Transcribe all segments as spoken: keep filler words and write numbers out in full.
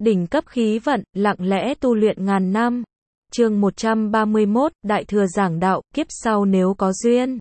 Đỉnh cấp khí vận, lặng lẽ tu luyện ngàn năm. Chương một trăm ba mươi mốt, Đại thừa giảng đạo, kiếp sau nếu có duyên.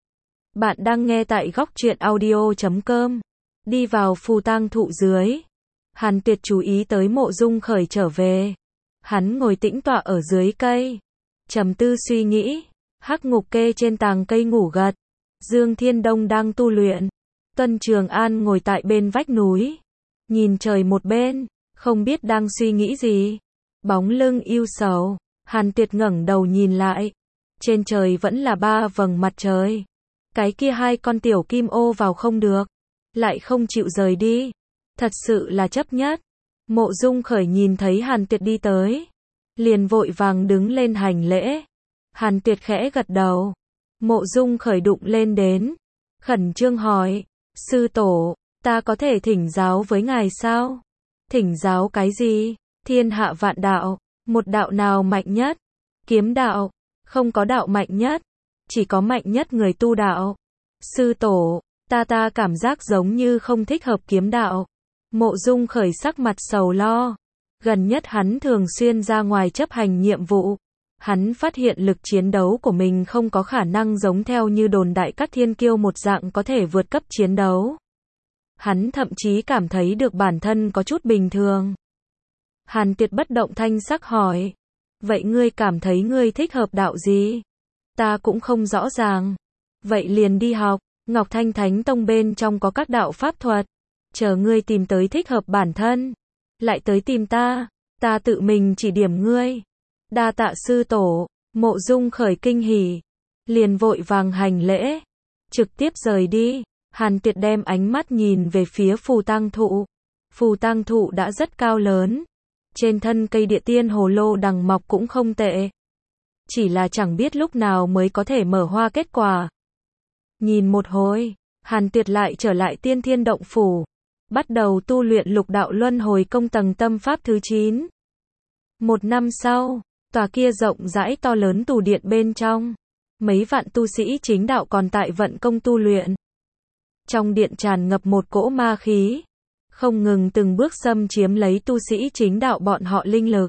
Bạn đang nghe tại góc truyện audio chấm com. Đi vào phù tang thụ dưới. Hàn Tuyệt chú ý tới Mộ Dung Khởi trở về. Hắn ngồi tĩnh tọa ở dưới cây. Trầm tư suy nghĩ. Hắc Ngục kê trên tàng cây ngủ gật. Dương Thiên Đông đang tu luyện. Tuân Trường An ngồi tại bên vách núi. Nhìn trời một bên. Không biết đang suy nghĩ gì. Bóng lưng yêu sầu. Hàn Tuyệt ngẩng đầu nhìn lại. Trên trời vẫn là ba vầng mặt trời. Cái kia hai con tiểu kim ô vào không được. Lại không chịu rời đi. Thật sự là chấp nhất. Mộ Dung Khởi nhìn thấy Hàn Tuyệt đi tới. Liền vội vàng đứng lên hành lễ. Hàn Tuyệt khẽ gật đầu. Mộ Dung Khởi đụng lên đến. Khẩn trương hỏi. Sư tổ, ta có thể thỉnh giáo với ngài sao? Thỉnh giáo cái gì? Thiên hạ vạn đạo. Một đạo nào mạnh nhất? Kiếm đạo. Không có đạo mạnh nhất. Chỉ có mạnh nhất người tu đạo. Sư tổ, ta ta cảm giác giống như không thích hợp kiếm đạo. Mộ Dung Khởi sắc mặt sầu lo. Gần nhất hắn thường xuyên ra ngoài chấp hành nhiệm vụ. Hắn phát hiện lực chiến đấu của mình không có khả năng giống theo như đồn đại các thiên kiêu một dạng có thể vượt cấp chiến đấu. Hắn thậm chí cảm thấy được bản thân có chút bình thường. Hàn Tuyệt bất động thanh sắc hỏi. Vậy ngươi cảm thấy ngươi thích hợp đạo gì? Ta cũng không rõ ràng. Vậy liền đi học. Ngọc Thanh Thánh Tông bên trong có các đạo pháp thuật. Chờ ngươi tìm tới thích hợp bản thân. Lại tới tìm ta. Ta tự mình chỉ điểm ngươi. Đa tạ sư tổ. Mộ Dung Khởi kinh hỉ. Liền vội vàng hành lễ. Trực tiếp rời đi. Hàn Tuyệt đem ánh mắt nhìn về phía phù tang thụ. Phù tang thụ đã rất cao lớn. Trên thân cây địa tiên hồ lô đằng mọc cũng không tệ. Chỉ là chẳng biết lúc nào mới có thể mở hoa kết quả. Nhìn một hồi, Hàn Tuyệt lại trở lại Tiên Thiên Động Phủ. Bắt đầu tu luyện lục đạo luân hồi công tầng tâm pháp thứ chín. Một năm sau, tòa kia rộng rãi to lớn tù điện bên trong. Mấy vạn tu sĩ chính đạo còn tại vận công tu luyện. Trong điện tràn ngập một cỗ ma khí. Không ngừng từng bước xâm chiếm lấy tu sĩ chính đạo bọn họ linh lực.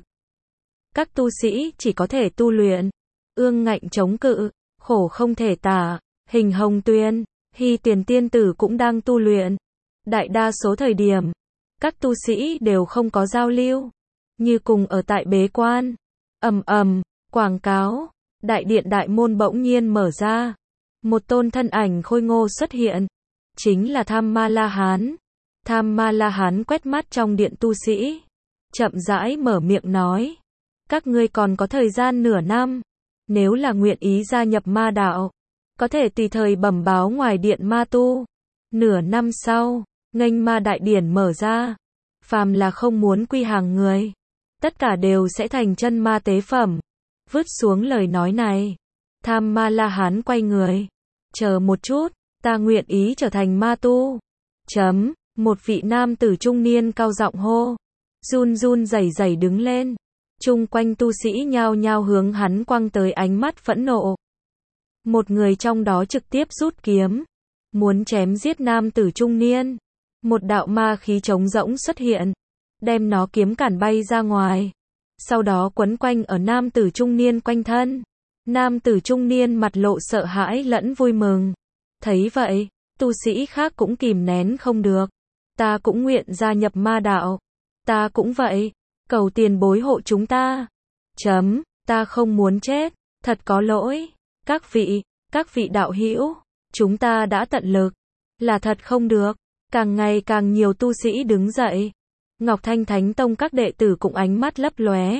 Các tu sĩ chỉ có thể tu luyện. Ương Ngạnh chống cự. Khổ không thể tả. Hình Hồng Tuyên, Hy Tiền tiên tử cũng đang tu luyện. Đại đa số thời điểm, các tu sĩ đều không có giao lưu. Như cùng ở tại bế quan. Ầm ầm, quảng cáo. Đại điện đại môn bỗng nhiên mở ra. Một tôn thân ảnh khôi ngô xuất hiện. Chính là Tham Ma La Hán. Tham Ma La Hán quét mắt trong điện tu sĩ. Chậm rãi mở miệng nói. Các ngươi còn có thời gian nửa năm. Nếu là nguyện ý gia nhập ma đạo. Có thể tùy thời bẩm báo ngoài điện ma tu. Nửa năm sau, nghênh ma đại điển mở ra. Phàm là không muốn quy hàng người. Tất cả đều sẽ thành chân ma tế phẩm. Vứt xuống lời nói này. Tham Ma La Hán quay người. Chờ một chút, ta nguyện ý trở thành ma tu. Chấm, một vị nam tử trung niên cao giọng hô. Run run rẩy rẩy đứng lên. Chung quanh tu sĩ nhao nhao hướng hắn quăng tới ánh mắt phẫn nộ. Một người trong đó trực tiếp rút kiếm. Muốn chém giết nam tử trung niên. Một đạo ma khí trống rỗng xuất hiện. Đem nó kiếm cản bay ra ngoài. Sau đó quấn quanh ở nam tử trung niên quanh thân. Nam tử trung niên mặt lộ sợ hãi lẫn vui mừng. Thấy vậy, tu sĩ khác cũng kìm nén không được. Ta cũng nguyện gia nhập ma đạo. Ta cũng vậy. Cầu tiền bối hộ chúng ta. Chấm, ta không muốn chết. Thật có lỗi. Các vị, các vị đạo hữu, chúng ta đã tận lực. Là thật không được. Càng ngày càng nhiều tu sĩ đứng dậy. Ngọc Thanh Thánh Tông các đệ tử cũng ánh mắt lấp lóe.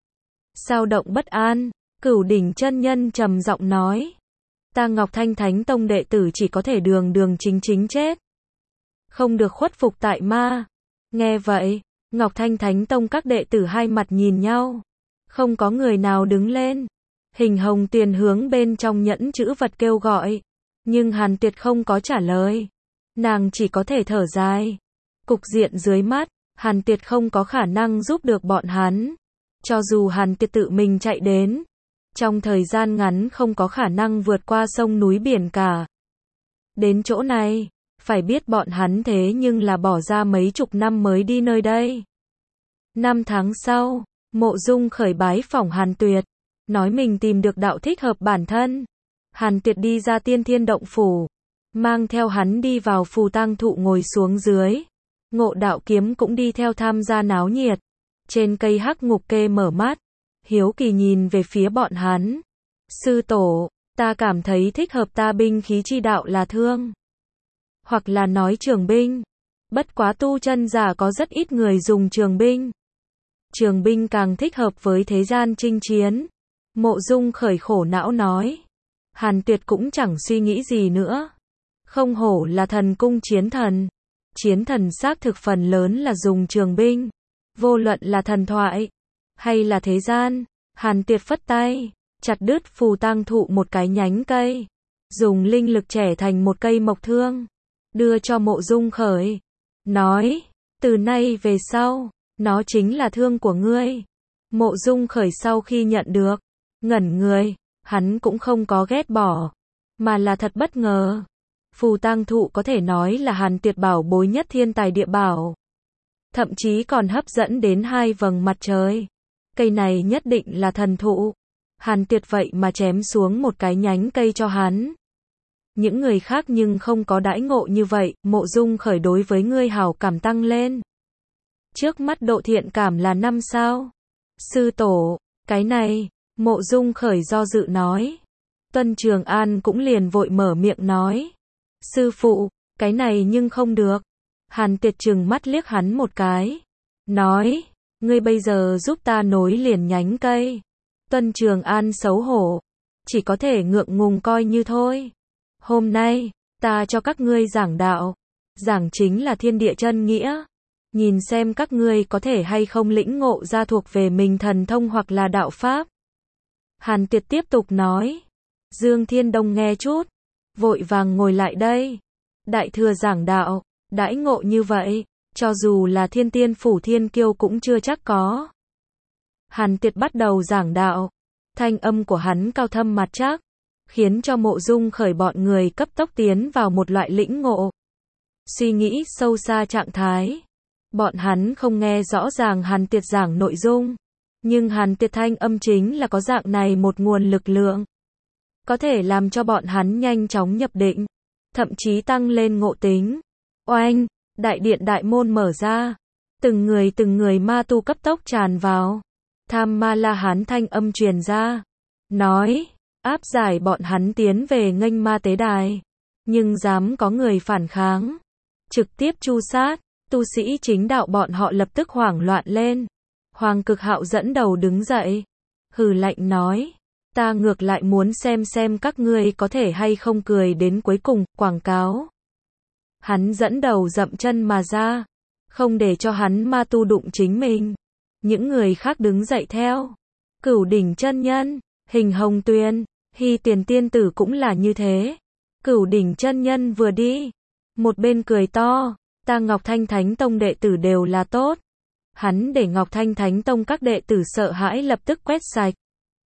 Sao động bất an, Cửu Đỉnh chân nhân trầm giọng nói. Ta Ngọc Thanh Thánh Tông đệ tử chỉ có thể đường đường chính chính chết. Không được khuất phục tại ma. Nghe vậy, Ngọc Thanh Thánh Tông các đệ tử hai mặt nhìn nhau. Không có người nào đứng lên. Hình Hồng Tuyền hướng bên trong nhẫn chữ vật kêu gọi. Nhưng Hàn Tuyệt không có trả lời. Nàng chỉ có thể thở dài. Cục diện dưới mắt, Hàn Tuyệt không có khả năng giúp được bọn hắn. Cho dù Hàn Tuyệt tự mình chạy đến. Trong thời gian ngắn không có khả năng vượt qua sông núi biển cả. Đến chỗ này, phải biết bọn hắn thế nhưng là bỏ ra mấy chục năm mới đi nơi đây. Năm tháng sau, Mộ Dung khởi bái phỏng Hàn Tuyệt, nói mình tìm được đạo thích hợp bản thân. Hàn Tuyệt đi ra Tiên Thiên Động Phủ, mang theo hắn đi vào phù tang thụ ngồi xuống dưới. Ngộ Đạo Kiếm cũng đi theo tham gia náo nhiệt. Trên cây hắc ngục kê mở mắt, hiếu kỳ nhìn về phía bọn hắn. Sư tổ, ta cảm thấy thích hợp ta binh khí chi đạo là thương. Hoặc là nói trường binh. Bất quá tu chân giả có rất ít người dùng trường binh. Trường binh càng thích hợp với thế gian chinh chiến. Mộ Dung khởi khổ não nói. Hàn Tuyệt cũng chẳng suy nghĩ gì nữa. Không hổ là thần cung chiến thần. Chiến thần xác thực phần lớn là dùng trường binh. Vô luận là thần thoại, hay là thế gian. Hàn Tuyệt phất tay, chặt đứt phù tang thụ một cái nhánh cây. Dùng linh lực trẻ thành một cây mộc thương. Đưa cho Mộ Dung khởi. Nói, từ nay về sau, nó chính là thương của ngươi. Mộ Dung khởi sau khi nhận được, ngẩn người, hắn cũng không có ghét bỏ, mà là thật bất ngờ. Phù tang thụ có thể nói là Hàn Tuyệt bảo bối nhất thiên tài địa bảo. Thậm chí còn hấp dẫn đến hai vầng mặt trời. Cây này nhất định là thần thụ. Hàn Tuyệt vậy mà chém xuống một cái nhánh cây cho hắn. Những người khác nhưng không có đãi ngộ như vậy. Mộ Dung khởi đối với ngươi hảo cảm tăng lên. Trước mắt độ thiện cảm là năm sao. Sư tổ, cái này, Mộ Dung khởi do dự nói. Tuân Trường An cũng liền vội mở miệng nói. Sư phụ, cái này nhưng không được. Hàn Tuyệt trừng mắt liếc hắn một cái. Nói, ngươi bây giờ giúp ta nối liền nhánh cây. Tuân Trường An xấu hổ. Chỉ có thể ngượng ngùng coi như thôi. Hôm nay, ta cho các ngươi giảng đạo. Giảng chính là thiên địa chân nghĩa. Nhìn xem các ngươi có thể hay không lĩnh ngộ ra thuộc về mình thần thông hoặc là đạo pháp. Hàn Tuyệt tiếp tục nói. Dương Thiên Đông nghe chút. Vội vàng ngồi lại đây. Đại thừa giảng đạo, đãi ngộ như vậy, cho dù là thiên tiên phủ thiên kiêu cũng chưa chắc có. Hàn Tuyệt bắt đầu giảng đạo. Thanh âm của hắn cao thâm mặt chắc, khiến cho Mộ Dung khởi bọn người cấp tốc tiến vào một loại lĩnh ngộ. Suy nghĩ sâu xa trạng thái. Bọn hắn không nghe rõ ràng Hàn Tuyệt giảng nội dung. Nhưng Hàn Tuyệt thanh âm chính là có dạng này một nguồn lực lượng. Có thể làm cho bọn hắn nhanh chóng nhập định. Thậm chí tăng lên ngộ tính. Oanh, đại điện đại môn mở ra. Từng người từng người ma tu cấp tốc tràn vào. Tham Ma La Hán thanh âm truyền ra. Nói, áp giải bọn hắn tiến về nghênh ma tế đài. Nhưng dám có người phản kháng. Trực tiếp tru sát. Tu sĩ chính đạo bọn họ lập tức hoảng loạn lên. Hoàng Cực Hạo dẫn đầu đứng dậy. Hừ lạnh nói. Ta ngược lại muốn xem xem các ngươi có thể hay không cười đến cuối cùng, quảng cáo. Hắn dẫn đầu dậm chân mà ra. Không để cho hắn ma tu đụng chính mình. Những người khác đứng dậy theo. Cửu đỉnh chân nhân, Hình Hồng Tuyền, Hy Tiền tiên tử cũng là như thế. Cửu đỉnh chân nhân vừa đi. Một bên cười to. Ta Ngọc Thanh Thánh Tông đệ tử đều là tốt. Hắn để Ngọc Thanh Thánh Tông các đệ tử sợ hãi lập tức quét sạch.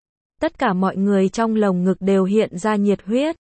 Tất cả mọi người trong lồng ngực đều hiện ra nhiệt huyết.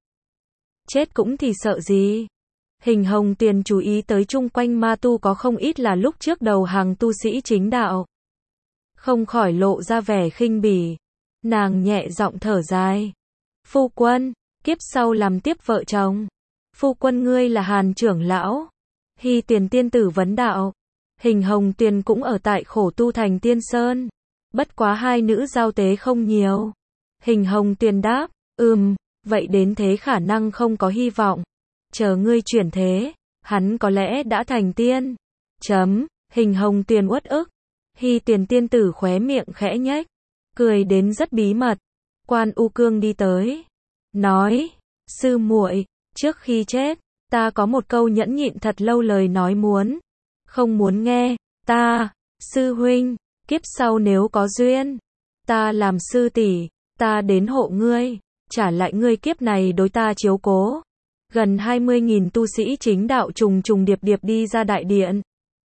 Chết cũng thì sợ gì. Hình Hồng Tuyền chú ý tới chung quanh ma tu có không ít là lúc trước đầu hàng tu sĩ chính đạo. Không khỏi lộ ra vẻ khinh bỉ. Nàng nhẹ giọng thở dài. Phu quân, kiếp sau làm tiếp vợ chồng. Phu quân ngươi là Hàn trưởng lão. Hy Tiền tiên tử vấn đạo. Hình Hồng Tuyền cũng ở tại khổ tu thành Tiên Sơn. Bất quá hai nữ giao tế không nhiều. Hình Hồng Tuyền đáp, ừm, vậy đến thế khả năng không có hy vọng. Chờ ngươi chuyển thế, hắn có lẽ đã thành tiên. Chấm, Hình Hồng Tuyền uất ức. Hy Tiền tiên tử khóe miệng khẽ nhếch, cười đến rất bí mật. Quan U Cương đi tới, nói, sư muội, trước khi chết, ta có một câu nhẫn nhịn thật lâu lời nói muốn. Không muốn nghe, ta, sư huynh, kiếp sau nếu có duyên, ta làm sư tỷ, ta đến hộ ngươi, trả lại ngươi kiếp này đối ta chiếu cố. Gần hai mươi nghìn tu sĩ chính đạo trùng trùng điệp điệp đi ra đại điện.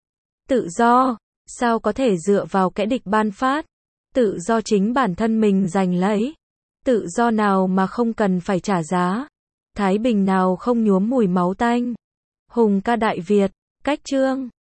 Tự do, sao có thể dựa vào kẻ địch ban phát? Tự do chính bản thân mình giành lấy. Tự do nào mà không cần phải trả giá? Thái bình nào không nhuốm mùi máu tanh? Hùng ca Đại Việt, cách chương